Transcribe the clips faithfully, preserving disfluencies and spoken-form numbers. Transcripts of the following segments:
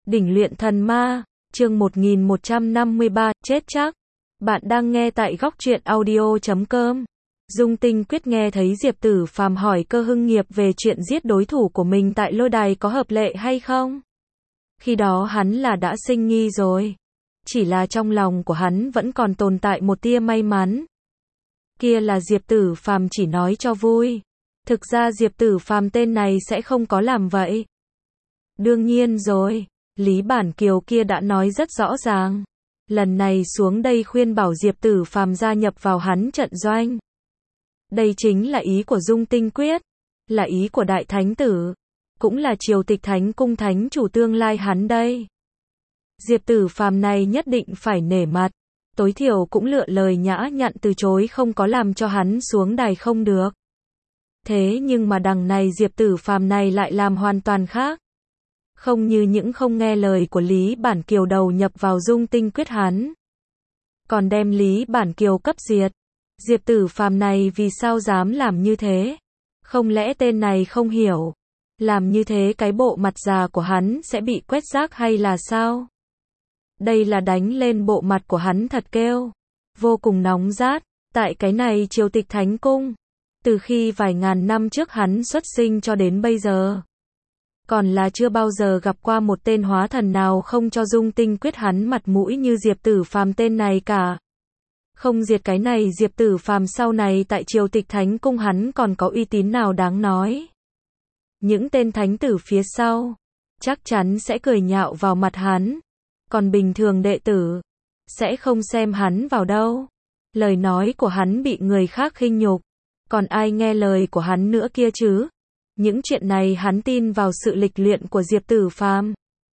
Đỉnh luyện thần ma, chương một nghìn một trăm năm mươi ba, chết chắc. Bạn đang nghe tại góc truyện audio chấm com. Dung Tinh Quyết nghe thấy Diệp Tử Phàm hỏi Cơ Hưng Nghiệp về chuyện giết đối thủ của mình tại lôi đài có hợp lệ hay không. Khi đó hắn là đã sinh nghi rồi. Chỉ là trong lòng của hắn vẫn còn tồn tại một tia may mắn. Kia là Diệp Tử Phàm chỉ nói cho vui. Thực ra Diệp Tử Phàm tên này sẽ không có làm vậy. Đương nhiên rồi, Lý Bản Kiều kia đã nói rất rõ ràng. Lần này xuống đây khuyên bảo Diệp Tử Phàm gia nhập vào hắn trận doanh. Đây chính là ý của Dung Tinh Quyết, là ý của Đại Thánh Tử, cũng là Triều Tịch Thánh Cung Thánh chủ tương lai hắn đây. Diệp Tử Phàm này nhất định phải nể mặt, tối thiểu cũng lựa lời nhã nhặn từ chối không có làm cho hắn xuống đài không được. Thế nhưng mà đằng này Diệp Tử Phàm này lại làm hoàn toàn khác. Không như những không nghe lời của Lý Bản Kiều đầu nhập vào Dung Tinh Quyết hắn, còn đem Lý Bản Kiều cấp diệt. Diệp Tử Phàm này vì sao dám làm như thế? Không lẽ tên này không hiểu, làm như thế cái bộ mặt già của hắn sẽ bị quét rác hay là sao? Đây là đánh lên bộ mặt của hắn thật kêu, vô cùng nóng rát, tại cái này Triều Tịch Thánh Cung. Từ khi vài ngàn năm trước hắn xuất sinh cho đến bây giờ, còn là chưa bao giờ gặp qua một tên hóa thần nào không cho Dung Tinh Quyết hắn mặt mũi như Diệp Tử Phàm tên này cả. Không diệt cái này Diệp Tử Phàm sau này tại Triều Tịch Thánh Cung hắn còn có uy tín nào đáng nói. Những tên thánh tử phía sau chắc chắn sẽ cười nhạo vào mặt hắn, còn bình thường đệ tử sẽ không xem hắn vào đâu. Lời nói của hắn bị người khác khinh nhục, còn ai nghe lời của hắn nữa kia chứ? Những chuyện này hắn tin vào sự lịch luyện của Diệp Tử Phàm,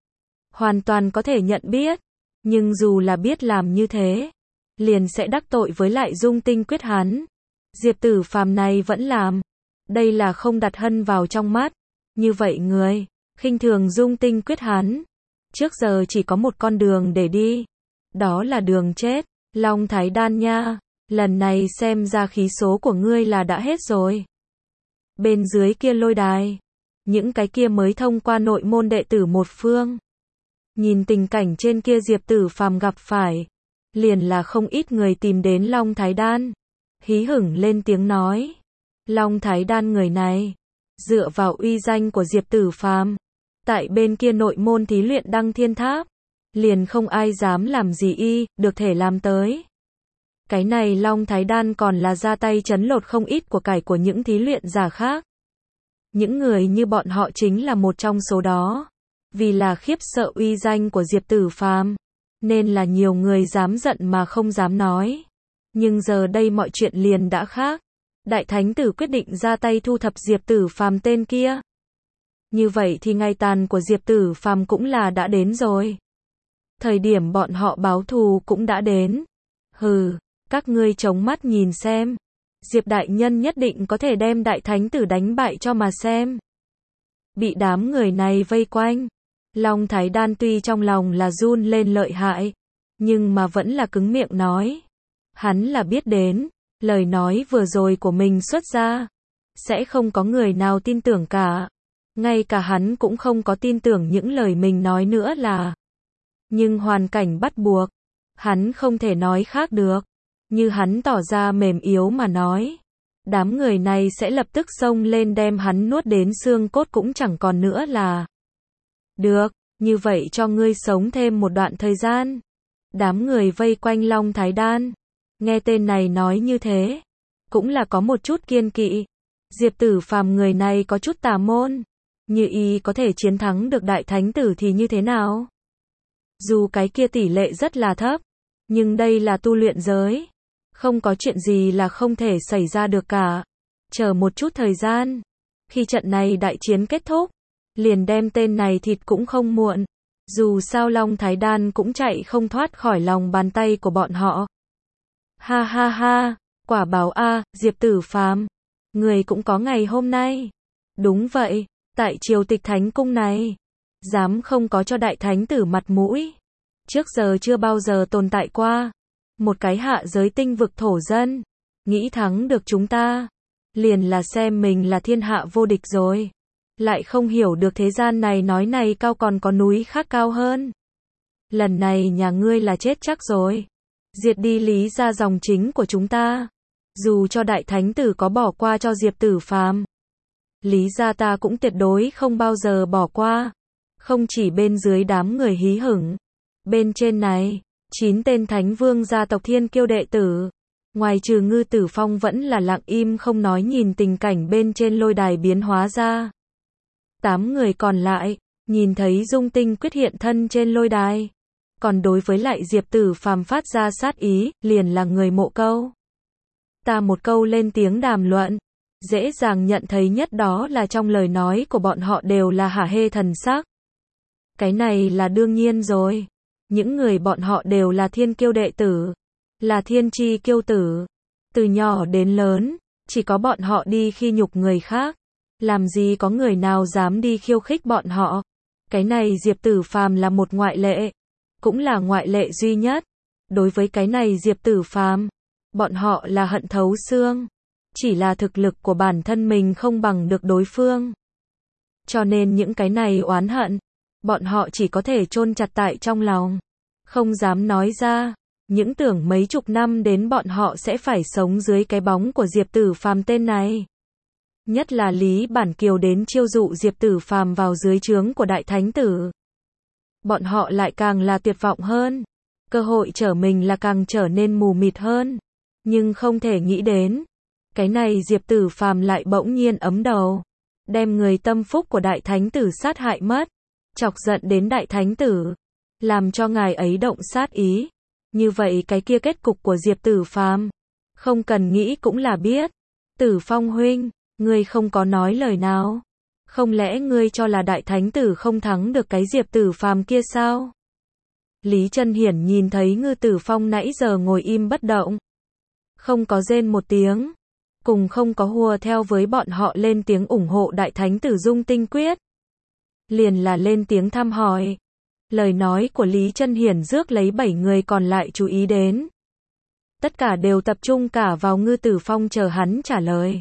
hoàn toàn có thể nhận biết, nhưng dù là biết làm như thế, liền sẽ đắc tội với lại Dung Tinh Quyết hắn. Diệp Tử Phàm này vẫn làm, đây là không đặt hân vào trong mắt. Như vậy người khinh thường Dung Tinh Quyết hắn, trước giờ chỉ có một con đường để đi, đó là đường chết. Long Thái Đan nha, lần này xem ra khí số của ngươi là đã hết rồi. Bên dưới kia lôi đài, những cái kia mới thông qua nội môn đệ tử một phương, nhìn tình cảnh trên kia Diệp Tử Phàm gặp phải, liền là không ít người tìm đến Long Thái Đan, hí hửng lên tiếng nói. Long Thái Đan người này, dựa vào uy danh của Diệp Tử Phàm, tại bên kia nội môn thí luyện Đăng Thiên Tháp, liền không ai dám làm gì y, được thể làm tới. Cái này Long Thái Đan còn là ra tay chấn lột không ít của cải của những thí luyện giả khác. Những người như bọn họ chính là một trong số đó. Vì là khiếp sợ uy danh của Diệp Tử Phàm, nên là nhiều người dám giận mà không dám nói. Nhưng giờ đây mọi chuyện liền đã khác. Đại Thánh Tử quyết định ra tay thu thập Diệp Tử Phàm tên kia. Như vậy thì ngày tàn của Diệp Tử Phàm cũng là đã đến rồi. Thời điểm bọn họ báo thù cũng đã đến. Hừ, các ngươi chống mắt nhìn xem. Diệp Đại Nhân nhất định có thể đem Đại Thánh Tử đánh bại cho mà xem. Bị đám người này vây quanh, Long Thái Đan tuy trong lòng là run lên lợi hại, nhưng mà vẫn là cứng miệng nói. Hắn là biết đến, lời nói vừa rồi của mình xuất ra, sẽ không có người nào tin tưởng cả. Ngay cả hắn cũng không có tin tưởng những lời mình nói nữa là. Nhưng hoàn cảnh bắt buộc, hắn không thể nói khác được. Như hắn tỏ ra mềm yếu mà nói, đám người này sẽ lập tức xông lên đem hắn nuốt đến xương cốt cũng chẳng còn nữa là. Được, như vậy cho ngươi sống thêm một đoạn thời gian. Đám người vây quanh Long Thái Đan, nghe tên này nói như thế, cũng là có một chút kiên kỵ. Diệp Tử Phàm người này có chút tà môn, như y có thể chiến thắng được Đại Thánh Tử thì như thế nào? Dù cái kia tỷ lệ rất là thấp, nhưng đây là tu luyện giới, không có chuyện gì là không thể xảy ra được cả. Chờ một chút thời gian, khi trận này đại chiến kết thúc, liền đem tên này thịt cũng không muộn. Dù sao Long Thái Đan cũng chạy không thoát khỏi lòng bàn tay của bọn họ. Ha ha ha, quả báo a, Diệp Tử Phàm, người cũng có ngày hôm nay. Đúng vậy, tại Triều Tịch Thánh Cung này, dám không có cho Đại Thánh Tử mặt mũi. Trước giờ chưa bao giờ tồn tại qua. Một cái hạ giới tinh vực thổ dân, nghĩ thắng được chúng ta, liền là xem mình là thiên hạ vô địch rồi. lại không hiểu được thế gian này nói này cao còn có núi khác cao hơn. Lần này nhà ngươi là chết chắc rồi. Diệt đi Lý gia dòng chính của chúng ta. Dù cho đại thánh tử có bỏ qua cho Diệp Tử Phàm, Lý gia ta cũng tuyệt đối không bao giờ bỏ qua. Không chỉ bên dưới đám người hí hửng, bên trên này, chín tên thánh vương gia tộc thiên kiêu đệ tử, ngoài trừ Ngư Tử Phong vẫn là lặng im không nói nhìn tình cảnh bên trên lôi đài biến hóa ra. Tám người còn lại, nhìn thấy Dung Tinh Quyết hiện thân trên lôi đài. Còn đối với lại Diệp Tử Phàm phát ra sát ý, liền là người Mộ Câu. Ta một câu lên tiếng đàm luận, dễ dàng nhận thấy nhất đó là trong lời nói của bọn họ đều là hả hê thần sắc. Cái này là đương nhiên rồi. Những người bọn họ đều là thiên kiêu đệ tử, là thiên chi kiêu tử. Từ nhỏ đến lớn, chỉ có bọn họ đi khi nhục người khác. Làm gì có người nào dám đi khiêu khích bọn họ. Cái này Diệp Tử Phàm là một ngoại lệ, cũng là ngoại lệ duy nhất. Đối với cái này Diệp Tử Phàm, bọn họ là hận thấu xương. Chỉ là thực lực của bản thân mình không bằng được đối phương. Cho nên những cái này oán hận, bọn họ chỉ có thể chôn chặt tại trong lòng, không dám nói ra. Những tưởng mấy chục năm đến bọn họ sẽ phải sống dưới cái bóng của Diệp Tử Phàm tên này. Nhất là Lý Bản Kiều đến chiêu dụ Diệp Tử Phàm vào dưới trướng của Đại Thánh Tử. Bọn họ lại càng là tuyệt vọng hơn. Cơ hội trở mình là càng trở nên mù mịt hơn. Nhưng không thể nghĩ đến, cái này Diệp Tử Phàm lại bỗng nhiên ấm đầu, đem người tâm phúc của Đại Thánh Tử sát hại mất, chọc giận đến Đại Thánh Tử, làm cho ngài ấy động sát ý. Như vậy cái kia kết cục của Diệp Tử Phàm, không cần nghĩ cũng là biết. Tử Phong huynh, ngươi không có nói lời nào. Không lẽ ngươi cho là Đại Thánh Tử không thắng được cái Diệp Tử Phàm kia sao? Lý Chân Hiển nhìn thấy Ngư Tử Phong nãy giờ ngồi im bất động, không có rên một tiếng, cùng không có hùa theo với bọn họ lên tiếng ủng hộ Đại Thánh Tử Dung Tinh Quyết. Liền là lên tiếng thăm hỏi. Lời nói của Lý Chân Hiển rước lấy bảy người còn lại chú ý đến. Tất cả đều tập trung cả vào Ngư Tử Phong chờ hắn trả lời.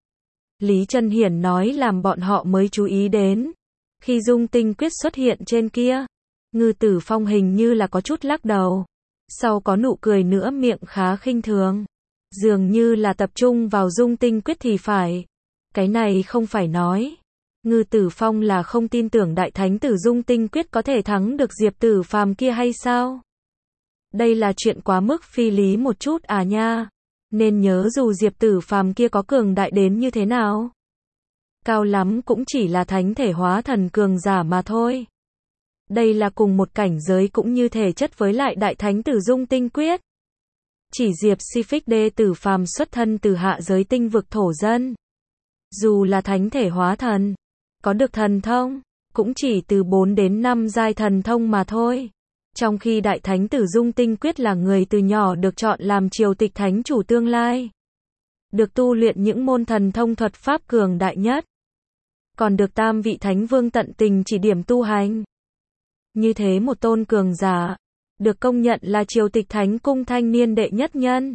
Lý Chân Hiển nói làm bọn họ mới chú ý đến. Khi Dung Tinh Quyết xuất hiện trên kia, Ngư Tử Phong hình như là có chút lắc đầu. Sau có nụ cười nữa miệng khá khinh thường. Dường như là tập trung vào Dung Tinh Quyết thì phải. Cái này không phải nói. Ngư Tử Phong là không tin tưởng Đại Thánh Tử Dung Tinh Quyết có thể thắng được Diệp Tử Phàm kia hay sao? Đây là chuyện quá mức phi lý một chút à nha. Nên nhớ dù Diệp Tử Phàm kia có cường đại đến như thế nào, cao lắm cũng chỉ là thánh thể hóa thần cường giả mà thôi. Đây là cùng một cảnh giới cũng như thể chất với lại Đại Thánh Tử Dung Tinh Quyết. Chỉ Diệp Si Phích Đê Tử Phàm xuất thân từ hạ giới tinh vực thổ dân. Dù là thánh thể hóa thần, có được thần thông, cũng chỉ từ bốn đến năm giai thần thông mà thôi. Trong khi Đại Thánh Tử Dung Tinh Quyết là người từ nhỏ được chọn làm triều tịch thánh chủ tương lai. Được tu luyện những môn thần thông thuật pháp cường đại nhất. Còn được tam vị thánh vương tận tình chỉ điểm tu hành. Như thế một tôn cường giả, được công nhận là triều tịch thánh cung thanh niên đệ nhất nhân.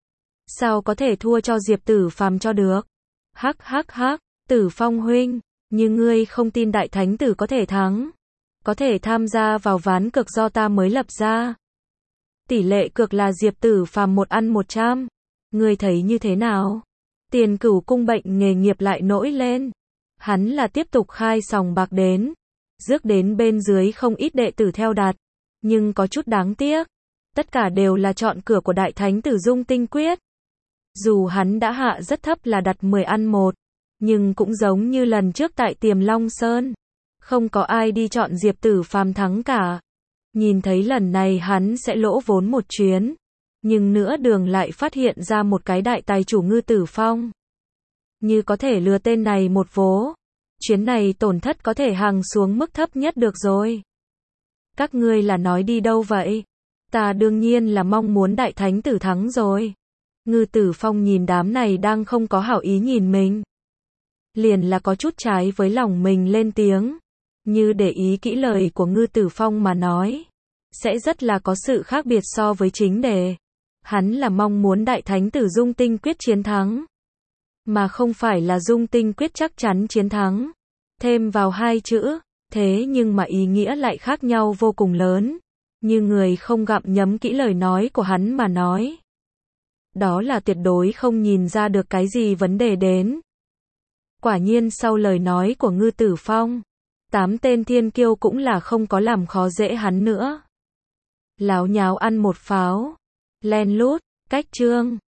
Sao có thể thua cho Diệp Tử Phàm cho được? Hắc hắc hắc, Tử Phong huynh, như ngươi không tin Đại Thánh Tử có thể thắng, có thể tham gia vào ván cược do ta mới lập ra. Tỷ lệ cược là Diệp Tử Phàm một ăn một trăm. Ngươi thấy như thế nào? Tiền Cửu cung bệnh nghề nghiệp lại nổi lên. Hắn là tiếp tục khai sòng bạc đến, rước đến bên dưới không ít đệ tử theo đặt. Nhưng có chút đáng tiếc, tất cả đều là chọn cửa của Đại Thánh Tử Dung Tinh Quyết. Dù hắn đã hạ rất thấp là đặt mười ăn một, nhưng cũng giống như lần trước tại Tiềm Long Sơn, không có ai đi chọn Diệp Tử Phàm thắng cả. Nhìn thấy lần này hắn sẽ lỗ vốn một chuyến, nhưng nửa đường lại phát hiện ra một cái đại tài chủ Ngư Tử Phong. Như có thể lừa tên này một vố, chuyến này tổn thất có thể hằng xuống mức thấp nhất được rồi. Các ngươi là nói đi đâu vậy? Ta đương nhiên là mong muốn Đại Thánh Tử thắng rồi. Ngư Tử Phong nhìn đám này đang không có hảo ý nhìn mình, liền là có chút trái với lòng mình lên tiếng. Như để ý kỹ lời của Ngư Tử Phong mà nói, sẽ rất là có sự khác biệt so với chính đề. Hắn là mong muốn Đại Thánh Tử Dung Tinh Quyết chiến thắng, mà không phải là Dung Tinh Quyết chắc chắn chiến thắng. thêm vào hai chữ, thế nhưng mà ý nghĩa lại khác nhau vô cùng lớn, như người không gặm nhấm kỹ lời nói của hắn mà nói. Đó là tuyệt đối không nhìn ra được cái gì vấn đề đến. Quả nhiên sau lời nói của Ngư Tử Phong, tám tên thiên kiêu cũng là không có làm khó dễ hắn nữa. Láo nháo ăn một pháo, len lút, cách chương.